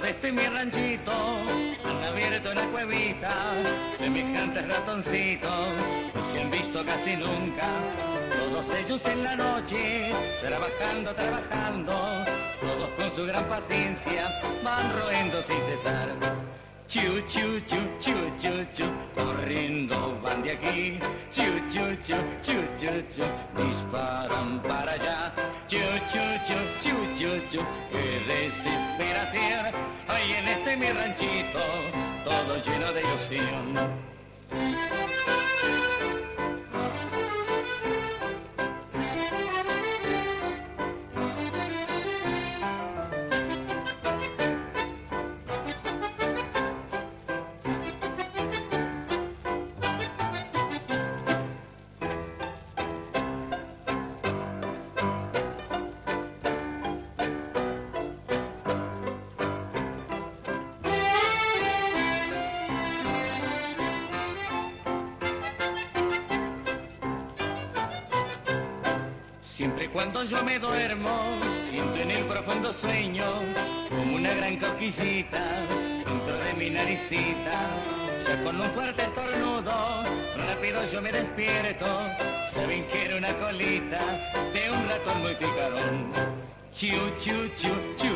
de este mi ranchito han abierto una cuevita, semejantes ratoncitos no se han visto casi nunca. Todos ellos en la noche, trabajando, todos con su gran paciencia van roendo sin cesar. Chu, chu, chu, chu, chu, chu, corriendo van de aquí. Chu, chu, chu, chu, chu, chu, disparan para allá. Chu, chu, chu, chu, chu, chu, qué desesperación hay en este mi ranchito, todo lleno de ilusión. Siempre cuando yo me duermo, siento en el profundo sueño como una gran cosquillita dentro de mi naricita. Ya con un fuerte estornudo, rápido yo me despierto. Saben que era una colita de un ratón muy picarón. Chiu, chiu, chiu, chiu,